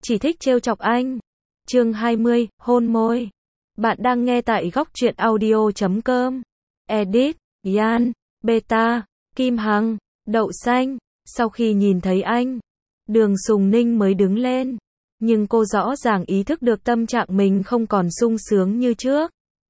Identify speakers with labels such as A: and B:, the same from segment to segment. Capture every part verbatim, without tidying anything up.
A: chỉ thích trêu chọc anh. Chương hai mươi, hôn môi. Bạn đang nghe tại góc truyện audio chấm com. Edit, Yan, Beta, Kim Hằng, Đậu Xanh. Sau khi nhìn thấy anh, Đường Sùng Ninh mới đứng lên. Nhưng cô rõ ràng ý thức được tâm trạng mình không còn sung sướng như trước.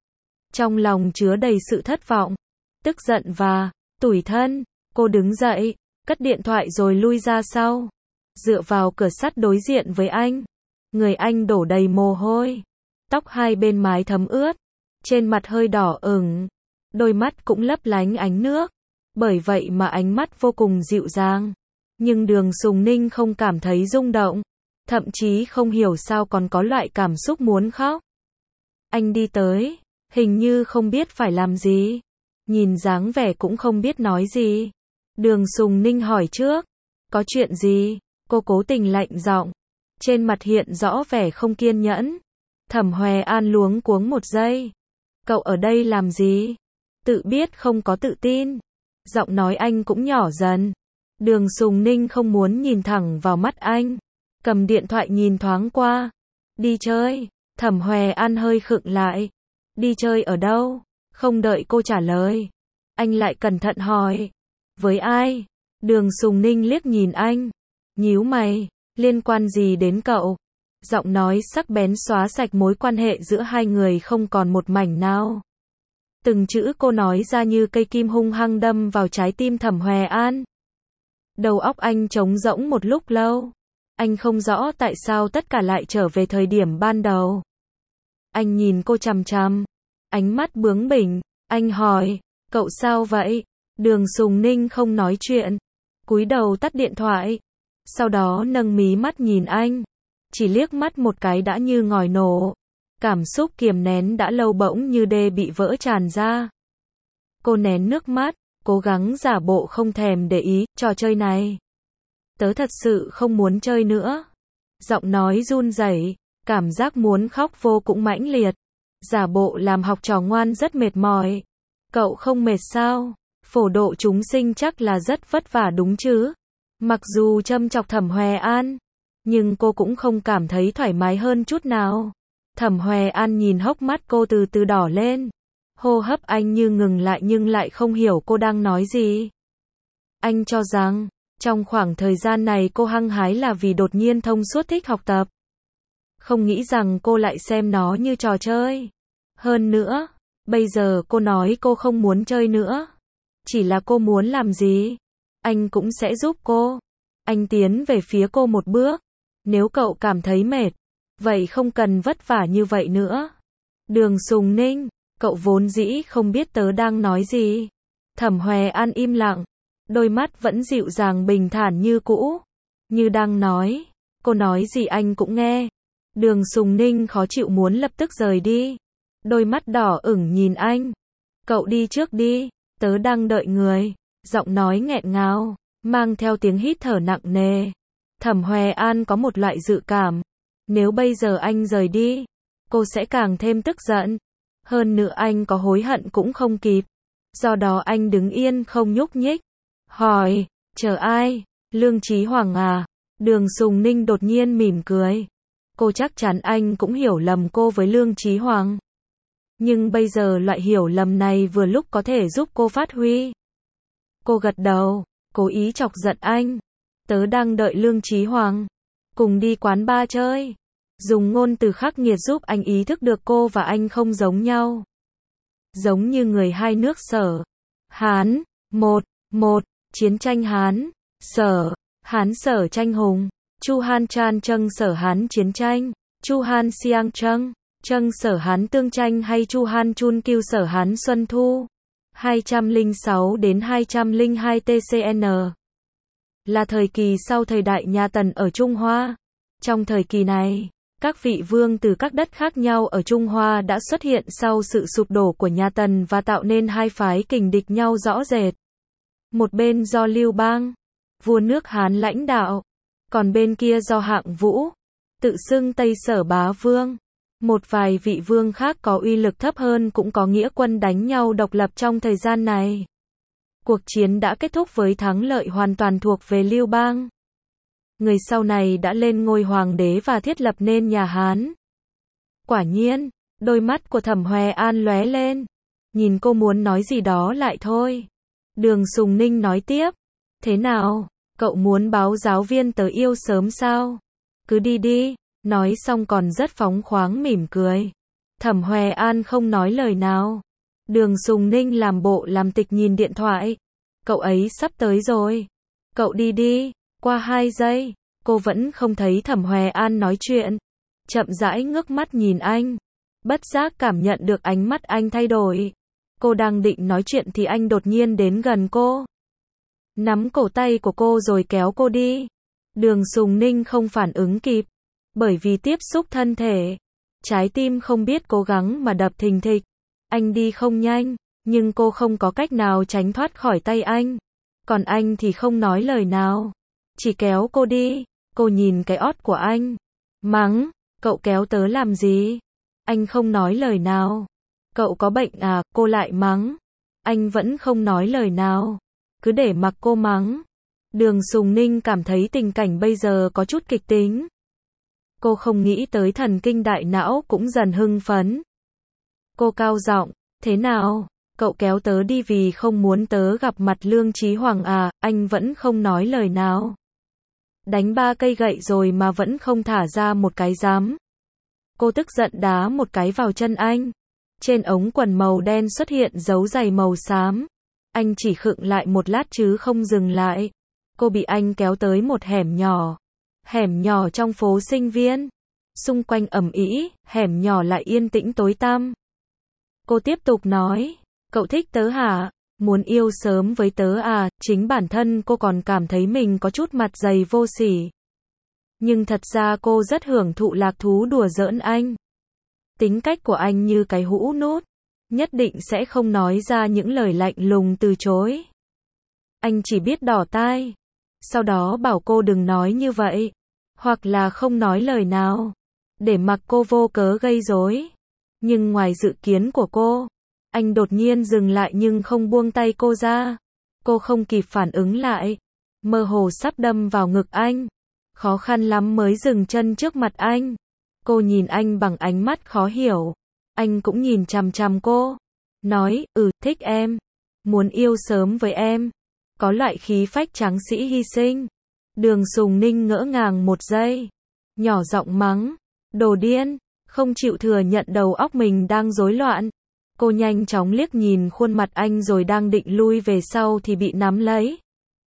A: Trong lòng chứa đầy sự thất vọng, tức giận và tủi thân. Cô đứng dậy, cất điện thoại rồi lui ra sau. Dựa vào cửa sắt đối diện với anh. Người anh đổ đầy mồ hôi. Tóc hai bên mái thấm ướt. Trên mặt hơi đỏ ửng. Đôi mắt cũng lấp lánh ánh nước. Bởi vậy mà ánh mắt vô cùng dịu dàng. Nhưng Đường Sùng Ninh không cảm thấy rung động. Thậm chí không hiểu sao còn có loại cảm xúc muốn khóc. Anh đi tới, hình như không biết phải làm gì. Nhìn dáng vẻ cũng không biết nói gì. Đường Sùng Ninh hỏi trước. Có chuyện gì? Cô cố tình lạnh giọng. Trên mặt hiện rõ vẻ không kiên nhẫn. Thẩm Hòe An luống cuống một giây. Cậu ở đây làm gì? Tự biết không có tự tin. Giọng nói anh cũng nhỏ dần. Đường Sùng Ninh không muốn nhìn thẳng vào mắt anh. Cầm điện thoại nhìn thoáng qua. Đi chơi. Thẩm Hòe An hơi khựng lại. Đi chơi ở đâu? Không đợi cô trả lời. Anh lại cẩn thận hỏi. Với ai? Đường Sùng Ninh liếc nhìn anh. Nhíu mày. Liên quan gì đến cậu? Giọng nói sắc bén xóa sạch mối quan hệ giữa hai người không còn một mảnh nào. Từng chữ cô nói ra như cây kim hung hăng đâm vào trái tim Thẩm Hòe An. Đầu óc anh trống rỗng một lúc lâu. Anh không rõ tại sao tất cả lại trở về thời điểm ban đầu. Anh nhìn cô chằm chằm. Ánh mắt bướng bỉnh. Anh hỏi, cậu sao vậy? Đường Sùng Ninh không nói chuyện. Cúi đầu tắt điện thoại. Sau đó nâng mí mắt nhìn anh. Chỉ liếc mắt một cái đã như ngòi nổ. Cảm xúc kiềm nén đã lâu bỗng như đê bị vỡ tràn ra. Cô nén nước mắt, cố gắng giả bộ không thèm để ý trò chơi này. Tớ thật sự không muốn chơi nữa. Giọng nói run rẩy, cảm giác muốn khóc vô cùng mãnh liệt. Giả bộ làm học trò ngoan rất mệt mỏi. Cậu không mệt sao? Phổ độ chúng sinh chắc là rất vất vả đúng chứ? Mặc dù châm chọc Thẩm Hòe An, nhưng cô cũng không cảm thấy thoải mái hơn chút nào. Thẩm Hòe An nhìn hốc mắt cô từ từ đỏ lên. Hô hấp anh như ngừng lại nhưng lại không hiểu cô đang nói gì. Anh cho rằng, trong khoảng thời gian này cô hăng hái là vì đột nhiên thông suốt thích học tập. Không nghĩ rằng cô lại xem nó như trò chơi. Hơn nữa, bây giờ cô nói cô không muốn chơi nữa. Chỉ là cô muốn làm gì? Anh cũng sẽ giúp cô. Anh tiến về phía cô một bước. Nếu cậu cảm thấy mệt, vậy không cần vất vả như vậy nữa. Đường Sùng Ninh, cậu vốn dĩ không biết tớ đang nói gì. Thẩm Hòe An im lặng. Đôi mắt vẫn dịu dàng bình thản như cũ. Như đang nói. Cô nói gì anh cũng nghe. Đường Sùng Ninh khó chịu muốn lập tức rời đi. Đôi mắt đỏ ửng nhìn anh. Cậu đi trước đi. Tớ đang đợi người. Giọng nói nghẹn ngào, mang theo tiếng hít thở nặng nề. Thẩm Hòe An có một loại dự cảm. Nếu bây giờ anh rời đi, cô sẽ càng thêm tức giận. Hơn nữa anh có hối hận cũng không kịp. Do đó anh đứng yên không nhúc nhích. Hỏi, chờ ai? Lương Chí Hoàng à? Đường Sùng Ninh đột nhiên mỉm cười. Cô chắc chắn anh cũng hiểu lầm cô với Lương Chí Hoàng. Nhưng bây giờ loại hiểu lầm này vừa lúc có thể giúp cô phát huy. Cô gật đầu, cố ý chọc giận anh. Tớ đang đợi Lương Chí Hoàng. Cùng đi quán bar chơi. Dùng ngôn từ khắc nghiệt giúp anh ý thức được cô và anh không giống nhau. Giống như người hai nước Sở, Hán, một, một, chiến tranh Hán, Sở, Hán Sở tranh hùng, Chu Han Chan Trâng Sở Hán chiến tranh, Chu Han Siang Trâng, Trâng Sở Hán tương tranh hay Chu Han Chun Kiêu Sở Hán Xuân Thu. hai trăm lẻ sáu đến hai trăm lẻ hai T C N là thời kỳ sau thời đại nhà Tần ở Trung Hoa. Trong thời kỳ này, các vị vương từ các đất khác nhau ở Trung Hoa đã xuất hiện sau sự sụp đổ của nhà Tần và tạo nên hai phái kình địch nhau rõ rệt. Một bên do Lưu Bang, vua nước Hán lãnh đạo, còn bên kia do Hạng Vũ, tự xưng Tây Sở Bá Vương. Một vài vị vương khác có uy lực thấp hơn cũng có nghĩa quân đánh nhau độc lập trong thời gian này. Cuộc chiến đã kết thúc với thắng lợi hoàn toàn thuộc về Lưu Bang. người sau này đã lên ngôi hoàng đế và thiết lập nên nhà Hán. Quả nhiên, đôi mắt của Thẩm Hoè An lóe lên, nhìn cô muốn nói gì đó lại thôi. Đường Sùng Ninh nói tiếp, thế nào, cậu muốn báo giáo viên tớ yêu sớm sao? Cứ đi đi, nói xong còn rất phóng khoáng mỉm cười. Thẩm Hoè An không nói lời nào. Đường Sùng Ninh làm bộ làm tịch nhìn điện thoại. Cậu ấy sắp tới rồi. Cậu đi đi. Qua hai giây, cô vẫn không thấy Thẩm Hoè An nói chuyện. Chậm rãi ngước mắt nhìn anh. Bất giác cảm nhận được ánh mắt anh thay đổi. Cô đang định nói chuyện thì anh đột nhiên đến gần cô. Nắm cổ tay của cô rồi kéo cô đi. Đường Sùng Ninh không phản ứng kịp. Bởi vì tiếp xúc thân thể, trái tim không biết cố gắng mà đập thình thịch. Anh đi không nhanh, nhưng cô không có cách nào tránh thoát khỏi tay anh. Còn anh thì không nói lời nào, chỉ kéo cô đi. Cô nhìn cái ót của anh, mắng, cậu kéo tớ làm gì? Anh không nói lời nào. Cậu có bệnh à? Cô lại mắng. Anh vẫn không nói lời nào, cứ để mặc cô mắng. Đường Sùng Ninh cảm thấy tình cảnh bây giờ có chút kịch tính. Cô không nghĩ tới thần kinh đại não cũng dần hưng phấn. Cô cao giọng, thế nào? Cậu kéo tớ đi vì không muốn tớ gặp mặt Lương Chí Hoàng à? Anh vẫn không nói lời nào. Đánh ba cây gậy rồi mà vẫn không thả ra một cái dám. Cô tức giận đá một cái vào chân anh. Trên ống quần màu đen xuất hiện dấu giày màu xám. Anh chỉ khựng lại một lát chứ không dừng lại. Cô bị anh kéo tới một hẻm nhỏ. Hẻm nhỏ trong phố Sinh Viên. Xung quanh ầm ĩ, hẻm nhỏ lại yên tĩnh tối tăm. Cô tiếp tục nói, cậu thích tớ hả? Muốn yêu sớm với tớ à? Chính bản thân cô còn cảm thấy mình có chút mặt dày vô sỉ. Nhưng thật ra cô rất hưởng thụ lạc thú đùa giỡn anh. Tính cách của anh như cái hũ nút, nhất định sẽ không nói ra những lời lạnh lùng từ chối. Anh chỉ biết đỏ tai, sau đó bảo cô đừng nói như vậy, hoặc là không nói lời nào, để mặc cô vô cớ gây rối. Nhưng ngoài dự kiến của cô, anh đột nhiên dừng lại nhưng không buông tay cô ra. Cô không kịp phản ứng lại, mơ hồ sắp đâm vào ngực anh. Khó khăn lắm mới dừng chân trước mặt anh. Cô nhìn anh bằng ánh mắt khó hiểu. Anh cũng nhìn chằm chằm cô. Nói, ừ, thích em. Muốn yêu sớm với em. Có loại khí phách tráng sĩ hy sinh. Đường Sùng Ninh ngỡ ngàng một giây. Nhỏ giọng mắng. Đồ điên. Không chịu thừa nhận đầu óc mình đang rối loạn. Cô nhanh chóng liếc nhìn khuôn mặt anh rồi đang định lui về sau thì bị nắm lấy.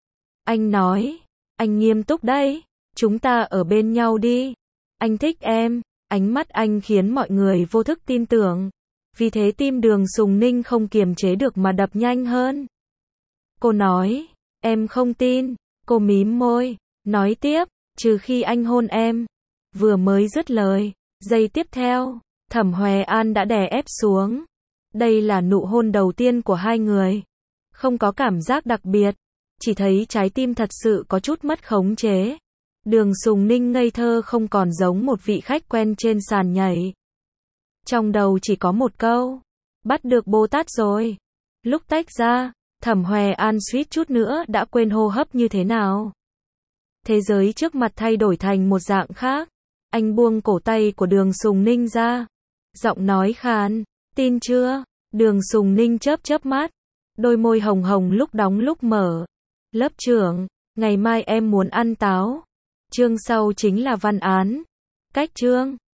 A: Anh nói. Anh nghiêm túc đấy. Chúng ta ở bên nhau đi. Anh thích em. Ánh mắt anh khiến mọi người vô thức tin tưởng. Vì thế tim Đường Sùng Ninh không kiềm chế được mà đập nhanh hơn. Cô nói, em không tin. Cô mím môi, nói tiếp, trừ khi anh hôn em. Vừa mới dứt lời, giây tiếp theo, Thẩm Hoè An đã đè ép xuống. Đây là nụ hôn đầu tiên của hai người. Không có cảm giác đặc biệt, chỉ thấy trái tim thật sự có chút mất khống chế. Đường Sùng Ninh ngây thơ không còn giống một vị khách quen trên sàn nhảy. Trong đầu chỉ có một câu, bắt được Bồ Tát rồi. Lúc tách ra, Thẩm Hoè An suýt chút nữa đã quên hô hấp như thế nào. Thế giới trước mặt thay đổi thành một dạng khác. Anh buông cổ tay của Đường Sùng Ninh ra. Giọng nói khàn, tin chưa? Đường Sùng Ninh chớp chớp mắt. Đôi môi hồng hồng lúc đóng lúc mở. Lớp trưởng, ngày mai em muốn ăn táo. Chương sau chính là văn án. Cách chương.